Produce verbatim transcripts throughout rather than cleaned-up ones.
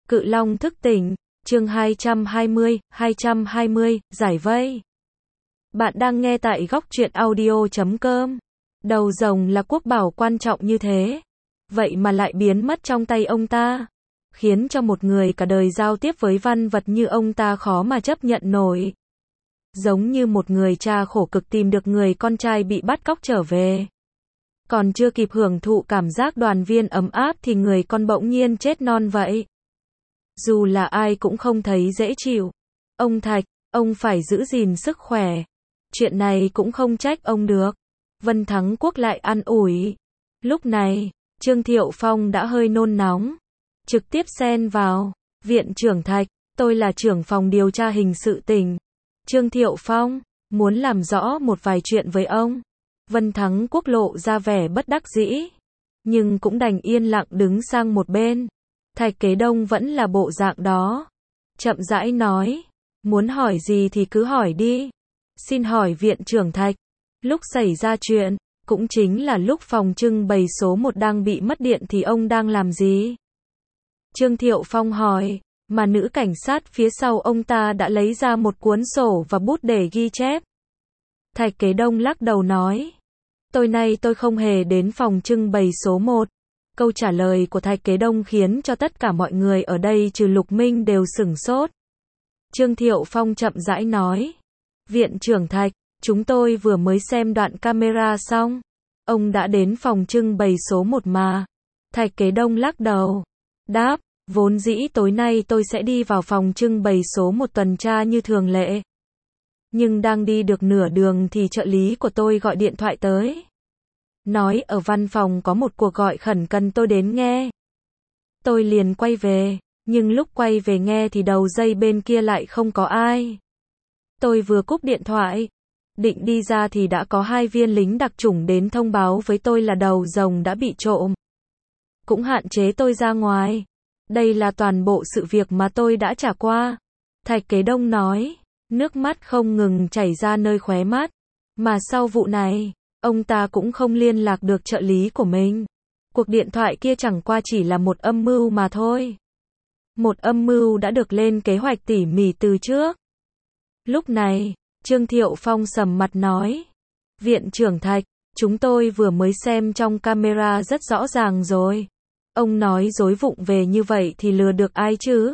Cự Long thức tỉnh, chương hai trăm hai mươi, hai trăm hai mươi, giải vây. Bạn đang nghe tại góc truyện audio chấm com. Đầu rồng là quốc bảo quan trọng như thế, vậy mà lại biến mất trong tay ông ta, khiến cho một người cả đời giao tiếp với văn vật như ông ta khó mà chấp nhận nổi. Giống như một người cha khổ cực tìm được người con trai bị bắt cóc trở về. Còn chưa kịp hưởng thụ cảm giác đoàn viên ấm áp thì người con bỗng nhiên chết non vậy. Dù là ai cũng không thấy dễ chịu. Ông Thạch, ông phải giữ gìn sức khỏe. Chuyện này cũng không trách ông được. Vân Thắng Quốc lại an ủi. Lúc này, Trương Thiệu Phong đã hơi nôn nóng. Trực tiếp xen vào. Viện trưởng Thạch, tôi là trưởng phòng điều tra hình sự tỉnh. Trương Thiệu Phong, muốn làm rõ một vài chuyện với ông. Vân Thắng Quốc lộ ra vẻ bất đắc dĩ. Nhưng cũng đành yên lặng đứng sang một bên. Thạch Kế Đông vẫn là bộ dạng đó. Chậm rãi nói. Muốn hỏi gì thì cứ hỏi đi. Xin hỏi viện trưởng Thạch. Lúc xảy ra chuyện, cũng chính là lúc phòng trưng bày số một đang bị mất điện thì ông đang làm gì? Trương Thiệu Phong hỏi. Mà nữ cảnh sát phía sau ông ta đã lấy ra một cuốn sổ và bút để ghi chép. Thạch Kế Đông lắc đầu nói. Tối nay tôi không hề đến phòng trưng bày số một. Câu trả lời của Thạch Kế Đông khiến cho tất cả mọi người ở đây trừ Lục Minh đều sửng sốt. Trương Thiệu Phong chậm rãi nói. Viện trưởng Thạch, chúng tôi vừa mới xem đoạn camera xong. Ông đã đến phòng trưng bày số một mà. Thạch Kế Đông lắc đầu. Đáp, vốn dĩ tối nay tôi sẽ đi vào phòng trưng bày số một tuần tra như thường lệ. Nhưng đang đi được nửa đường thì trợ lý của tôi gọi điện thoại tới. Nói ở văn phòng có một cuộc gọi khẩn cần tôi đến nghe. Tôi liền quay về, nhưng lúc quay về nghe thì đầu dây bên kia lại không có ai. Tôi vừa cúp điện thoại, định đi ra thì đã có hai viên lính đặc chủng đến thông báo với tôi là đầu rồng đã bị trộm. Cũng hạn chế tôi ra ngoài. Đây là toàn bộ sự việc mà tôi đã trải qua. Thạch Kế Đông nói, nước mắt không ngừng chảy ra nơi khóe mắt. Mà sau vụ này, ông ta cũng không liên lạc được trợ lý của mình. Cuộc điện thoại kia chẳng qua chỉ là một âm mưu mà thôi. Một âm mưu đã được lên kế hoạch tỉ mỉ từ trước. Lúc này, Trương Thiệu Phong sầm mặt nói. Viện trưởng Thạch, chúng tôi vừa mới xem trong camera rất rõ ràng rồi. Ông nói dối vụng về như vậy thì lừa được ai chứ?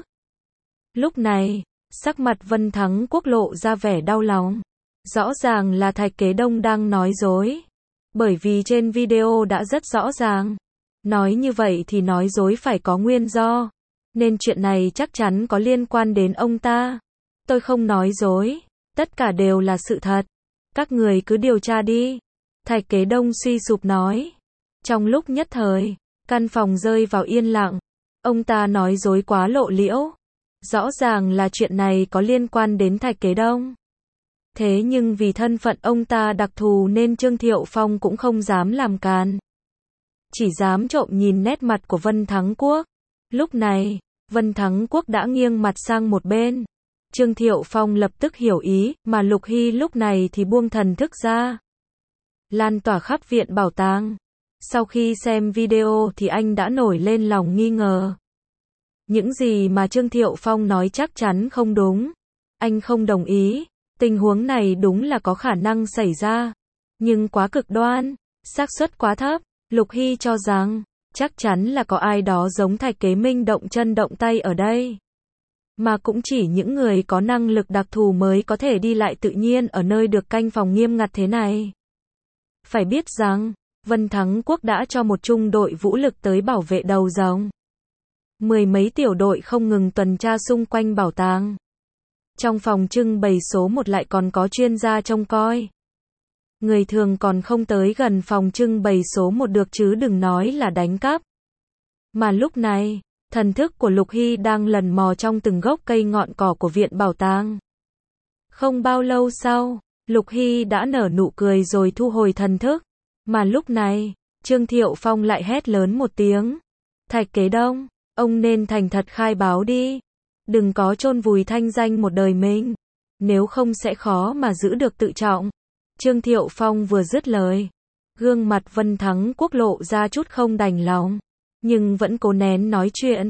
Lúc này, sắc mặt Vân Thắng Quốc lộ ra vẻ đau lòng. Rõ ràng là Thạch Kế Đông đang nói dối. Bởi vì trên video đã rất rõ ràng. Nói như vậy thì nói dối phải có nguyên do. Nên chuyện này chắc chắn có liên quan đến ông ta. Tôi không nói dối. Tất cả đều là sự thật. Các người cứ điều tra đi. Thạch Kế Đông suy sụp nói. Trong lúc nhất thời, căn phòng rơi vào yên lặng. Ông ta nói dối quá lộ liễu. Rõ ràng là chuyện này có liên quan đến Thạch Kế Đông. Thế nhưng vì thân phận ông ta đặc thù nên Trương Thiệu Phong cũng không dám làm càn. Chỉ dám trộm nhìn nét mặt của Vân Thắng Quốc. Lúc này, Vân Thắng Quốc đã nghiêng mặt sang một bên. Trương Thiệu Phong lập tức hiểu ý, mà Lục Hy lúc này thì buông thần thức ra. Lan tỏa khắp viện bảo tàng. Sau khi xem video thì anh đã nổi lên lòng nghi ngờ. Những gì mà Trương Thiệu Phong nói chắc chắn không đúng. Anh không đồng ý. Tình huống này đúng là có khả năng xảy ra. Nhưng quá cực đoan, xác suất quá thấp. Lục Hy cho rằng, chắc chắn là có ai đó giống Thạch Kế Minh động chân động tay ở đây. Mà cũng chỉ những người có năng lực đặc thù mới có thể đi lại tự nhiên ở nơi được canh phòng nghiêm ngặt thế này. Phải biết rằng, Vân Thắng Quốc đã cho một trung đội vũ lực tới bảo vệ đầu rồng. Mười mấy tiểu đội không ngừng tuần tra xung quanh bảo tàng. Trong phòng trưng bày số một lại còn có chuyên gia trông coi. Người thường còn không tới gần phòng trưng bày số một được chứ đừng nói là đánh cắp. Mà lúc này, thần thức của Lục Hy đang lần mò trong từng gốc cây ngọn cỏ của viện bảo tàng. Không bao lâu sau, Lục Hy đã nở nụ cười rồi thu hồi thần thức. Mà lúc này, Trương Thiệu Phong lại hét lớn một tiếng. Thạch Kế Đông, ông nên thành thật khai báo đi. Đừng có chôn vùi thanh danh một đời mình. Nếu không sẽ khó mà giữ được tự trọng. Trương Thiệu Phong vừa dứt lời. Gương mặt Vân Thắng Quốc lộ ra chút không đành lòng. Nhưng vẫn cố nén nói chuyện.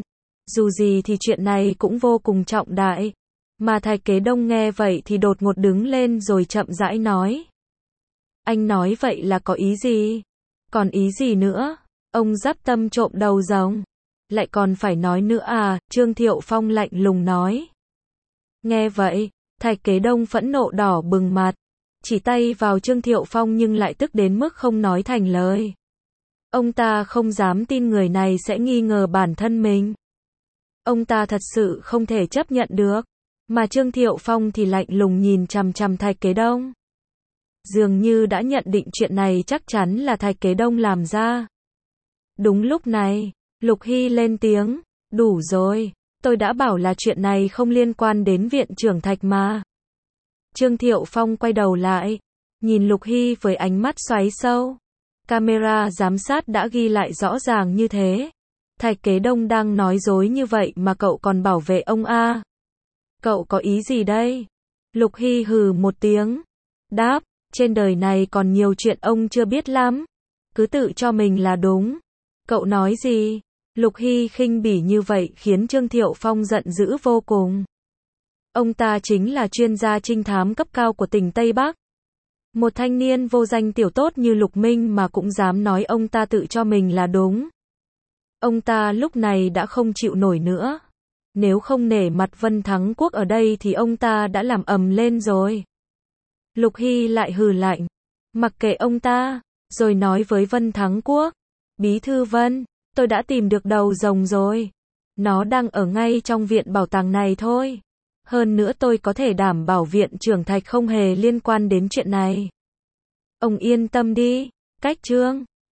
Dù gì thì chuyện này cũng vô cùng trọng đại. Mà Thạch Kế Đông nghe vậy thì đột ngột đứng lên rồi chậm rãi nói. Anh nói vậy là có ý gì? Còn ý gì nữa? Ông Giáp Tâm trộm đầu rồng. Lại còn phải nói nữa à? Trương Thiệu Phong lạnh lùng nói. Nghe vậy, Thạch Kế Đông phẫn nộ đỏ bừng mặt. Chỉ tay vào Trương Thiệu Phong nhưng lại tức đến mức không nói thành lời. Ông ta không dám tin người này sẽ nghi ngờ bản thân mình. Ông ta thật sự không thể chấp nhận được. Mà Trương Thiệu Phong thì lạnh lùng nhìn chằm chằm Thạch Kế Đông. Dường như đã nhận định chuyện này chắc chắn là Thạch Kế Đông làm ra. Đúng lúc này, Lục Hy lên tiếng. Đủ rồi, tôi đã bảo là chuyện này không liên quan đến viện trưởng Thạch mà. Trương Thiệu Phong quay đầu lại, nhìn Lục Hy với ánh mắt xoáy sâu. Camera giám sát đã ghi lại rõ ràng như thế. Thạch Kế Đông đang nói dối như vậy mà cậu còn bảo vệ ông a. Cậu có ý gì đây? Lục Hy hừ một tiếng. Đáp, trên đời này còn nhiều chuyện ông chưa biết lắm. Cứ tự cho mình là đúng. Cậu nói gì? Lục Hy khinh bỉ như vậy khiến Trương Thiệu Phong giận dữ vô cùng. Ông ta chính là chuyên gia trinh thám cấp cao của tỉnh Tây Bắc. Một thanh niên vô danh tiểu tốt như Lục Minh mà cũng dám nói ông ta tự cho mình là đúng. Ông ta lúc này đã không chịu nổi nữa. Nếu không nể mặt Vân Thắng Quốc ở đây thì ông ta đã làm ầm lên rồi. Lục Hy lại hừ lạnh. Mặc kệ ông ta, rồi nói với Vân Thắng Quốc. Bí thư Vân, tôi đã tìm được đầu rồng rồi. Nó đang ở ngay trong viện bảo tàng này thôi. Hơn nữa tôi có thể đảm bảo viện trưởng Thạch không hề liên quan đến chuyện này. Ông yên tâm đi, cách Trương